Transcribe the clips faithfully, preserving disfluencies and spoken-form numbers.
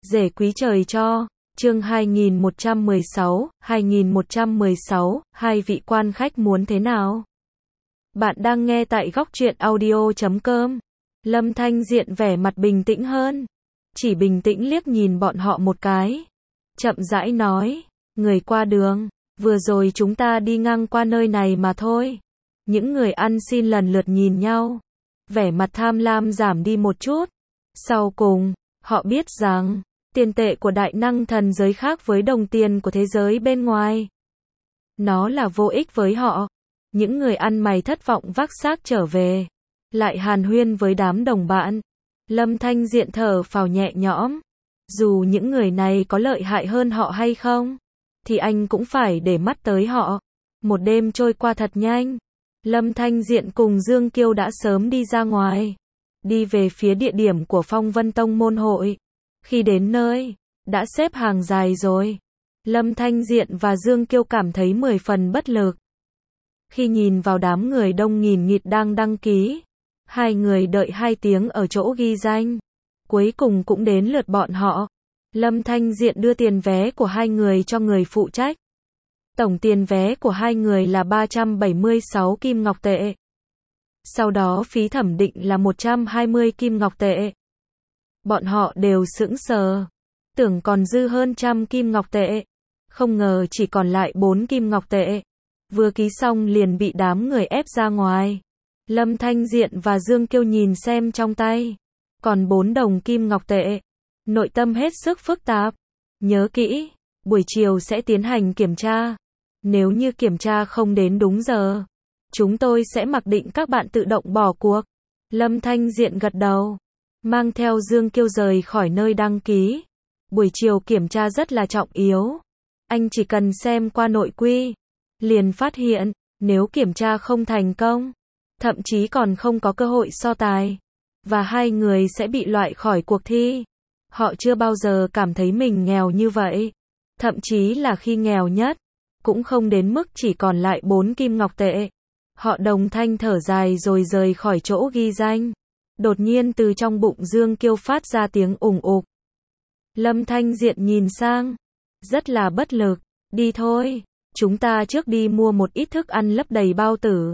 Rể quý trời cho. Chương hai nghìn một trăm mười sáu, hai nghìn một trăm mười sáu, hai vị quan khách muốn thế nào? Bạn đang nghe tại góc truyện audio chấm com. Lâm Thanh Diện vẻ mặt bình tĩnh hơn. Chỉ bình tĩnh liếc nhìn bọn họ một cái. Chậm rãi nói, người qua đường, vừa rồi chúng ta đi ngang qua nơi này mà thôi. Những người ăn xin lần lượt nhìn nhau. Vẻ mặt tham lam giảm đi một chút. Sau cùng, họ biết rằng, tiền tệ của đại năng thần giới khác với đồng tiền của thế giới bên ngoài. Nó là vô ích với họ. Những người ăn mày thất vọng vác xác trở về. Lại hàn huyên với đám đồng bạn. Lâm Thanh Diện thở phào nhẹ nhõm. Dù những người này có lợi hại hơn họ hay không, thì anh cũng phải để mắt tới họ. Một đêm trôi qua thật nhanh. Lâm Thanh Diện cùng Dương Kiêu đã sớm đi ra ngoài. Đi về phía địa điểm của Phong Vân Tông môn hội. Khi đến nơi, đã xếp hàng dài rồi. Lâm Thanh Diện và Dương Kiêu cảm thấy mười phần bất lực. Khi nhìn vào đám người đông nghìn nghịt đang đăng ký, hai người đợi hai tiếng ở chỗ ghi danh. Cuối cùng cũng đến lượt bọn họ. Lâm Thanh Diện đưa tiền vé của hai người cho người phụ trách. Tổng tiền vé của hai người là ba trăm bảy mươi sáu kim ngọc tệ. Sau đó phí thẩm định là một trăm hai mươi kim ngọc tệ. Bọn họ đều sững sờ. Tưởng còn dư hơn trăm kim ngọc tệ. Không ngờ chỉ còn lại bốn kim ngọc tệ. Vừa ký xong liền bị đám người ép ra ngoài. Lâm Thanh Diện và Dương Kiêu nhìn xem trong tay. Còn bốn đồng kim ngọc tệ. Nội tâm hết sức phức tạp. Nhớ kỹ, buổi chiều sẽ tiến hành kiểm tra. Nếu như kiểm tra không đến đúng giờ, chúng tôi sẽ mặc định các bạn tự động bỏ cuộc. Lâm Thanh Diện gật đầu. Mang theo Dương Kiêu rời khỏi nơi đăng ký. Buổi chiều kiểm tra rất là trọng yếu. Anh chỉ cần xem qua nội quy. Liền phát hiện, nếu kiểm tra không thành công, thậm chí còn không có cơ hội so tài. Và hai người sẽ bị loại khỏi cuộc thi. Họ chưa bao giờ cảm thấy mình nghèo như vậy. Thậm chí là khi nghèo nhất, cũng không đến mức chỉ còn lại bốn kim ngọc tệ. Họ đồng thanh thở dài rồi rời khỏi chỗ ghi danh. Đột nhiên từ trong bụng Dương Kiêu phát ra tiếng ùng ục. Lâm Thanh Diện nhìn sang. Rất là bất lực. Đi thôi. Chúng ta trước đi mua một ít thức ăn lấp đầy bao tử.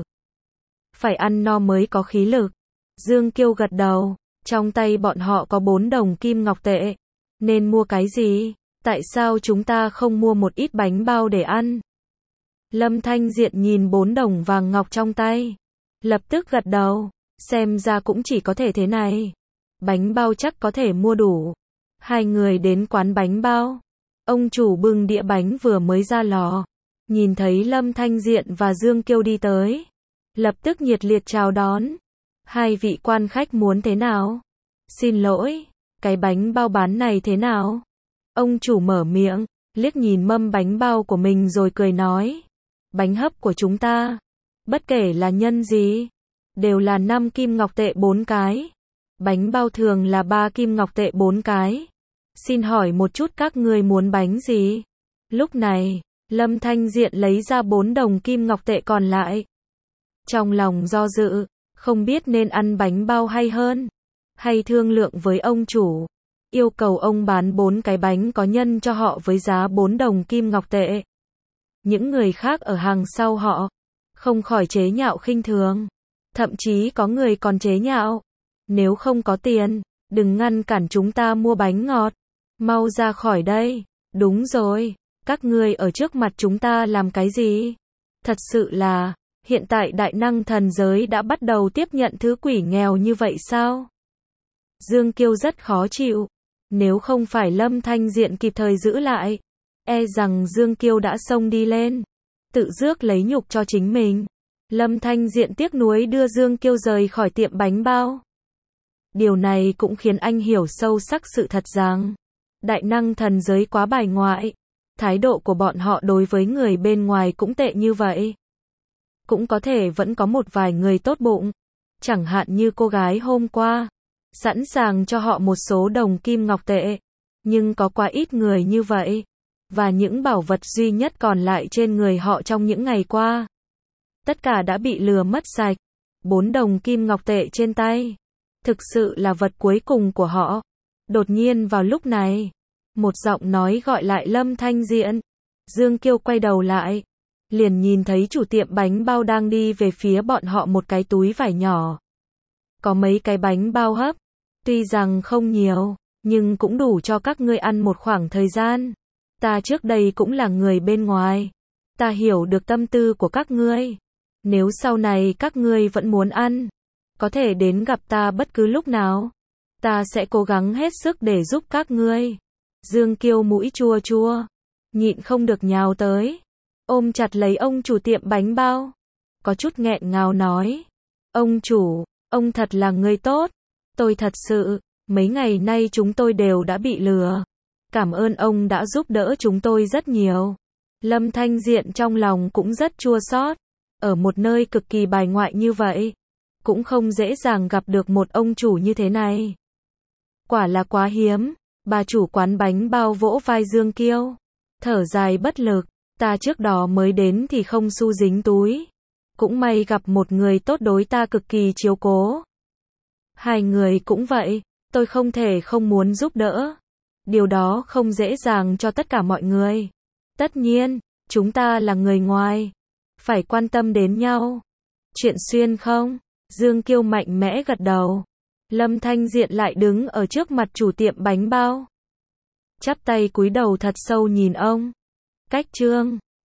Phải ăn no mới có khí lực. Dương Kiêu gật đầu. Trong tay bọn họ có bốn đồng kim ngọc tệ. Nên mua cái gì? Tại sao chúng ta không mua một ít bánh bao để ăn? Lâm Thanh Diện nhìn bốn đồng vàng ngọc trong tay. Lập tức gật đầu. Xem ra cũng chỉ có thể thế này. Bánh bao chắc có thể mua đủ. Hai người đến quán bánh bao. Ông chủ bưng đĩa bánh vừa mới ra lò. Nhìn thấy Lâm Thanh Diện và Dương Kiêu đi tới. Lập tức nhiệt liệt chào đón. Hai vị quan khách muốn thế nào? Xin lỗi, cái bánh bao bán này thế nào? Ông chủ mở miệng, liếc nhìn mâm bánh bao của mình rồi cười nói. Bánh hấp của chúng ta, bất kể là nhân gì, đều là năm kim ngọc tệ bốn cái. Bánh bao thường là ba kim ngọc tệ bốn cái. Xin hỏi một chút các người muốn bánh gì? Lúc này, Lâm Thanh Diện lấy ra bốn đồng kim ngọc tệ còn lại. Trong lòng do dự, không biết nên ăn bánh bao hay hơn, hay thương lượng với ông chủ, yêu cầu ông bán bốn cái bánh có nhân cho họ với giá bốn đồng kim ngọc tệ. Những người khác ở hàng sau họ, không khỏi chế nhạo khinh thường. Thậm chí có người còn chế nhạo. Nếu không có tiền, đừng ngăn cản chúng ta mua bánh ngọt. Mau ra khỏi đây. Đúng rồi, các ngươi ở trước mặt chúng ta làm cái gì? Thật sự là, hiện tại đại năng thần giới đã bắt đầu tiếp nhận thứ quỷ nghèo như vậy sao? Dương Kiêu rất khó chịu. Nếu không phải Lâm Thanh Diện kịp thời giữ lại, e rằng Dương Kiêu đã xông đi lên, tự rước lấy nhục cho chính mình. Lâm Thanh Diện tiếc nuối đưa Dương Kiêu rời khỏi tiệm bánh bao. Điều này cũng khiến anh hiểu sâu sắc sự thật rằng, đại năng thần giới quá bài ngoại. Thái độ của bọn họ đối với người bên ngoài cũng tệ như vậy. Cũng có thể vẫn có một vài người tốt bụng. Chẳng hạn như cô gái hôm qua, sẵn sàng cho họ một số đồng kim ngọc tệ. Nhưng có quá ít người như vậy. Và những bảo vật duy nhất còn lại trên người họ trong những ngày qua, tất cả đã bị lừa mất sạch. Bốn đồng kim ngọc tệ trên tay, thực sự là vật cuối cùng của họ. Đột nhiên vào lúc này, Một giọng nói gọi lại Lâm Thanh Diện. Dương Kiêu quay đầu lại, liền nhìn thấy chủ tiệm bánh bao đang đi về phía bọn họ một cái túi vải nhỏ. Có mấy cái bánh bao hấp, tuy rằng không nhiều, nhưng cũng đủ cho các ngươi ăn một khoảng thời gian. Ta trước đây cũng là người bên ngoài, ta hiểu được tâm tư của các ngươi. Nếu sau này các ngươi vẫn muốn ăn, có thể đến gặp ta bất cứ lúc nào. Ta sẽ cố gắng hết sức để giúp các ngươi. Dương Kiêu mũi chua chua, nhịn không được nhào tới, ôm chặt lấy ông chủ tiệm bánh bao, có chút nghẹn ngào nói: ông chủ, ông thật là người tốt. Tôi thật sự, mấy ngày nay chúng tôi đều đã bị lừa. Cảm ơn ông đã giúp đỡ chúng tôi rất nhiều. Lâm Thanh Diện trong lòng cũng rất chua xót. Ở một nơi cực kỳ bài ngoại như vậy, cũng không dễ dàng gặp được một ông chủ như thế này. Quả là quá hiếm. Bà chủ quán bánh bao vỗ vai Dương Kiêu, thở dài bất lực. Ta trước đó mới đến thì không xu dính túi. Cũng may gặp một người tốt đối ta cực kỳ chiếu cố. Hai người cũng vậy, tôi không thể không muốn giúp đỡ. Điều đó không dễ dàng cho tất cả mọi người. Tất nhiên, chúng ta là người ngoài, phải quan tâm đến nhau. Chuyện xuyên không? Dương Kiêu mạnh mẽ gật đầu. Lâm Thanh Diện lại đứng ở trước mặt chủ tiệm bánh bao, chắp tay cúi đầu thật sâu nhìn ông. Cách chương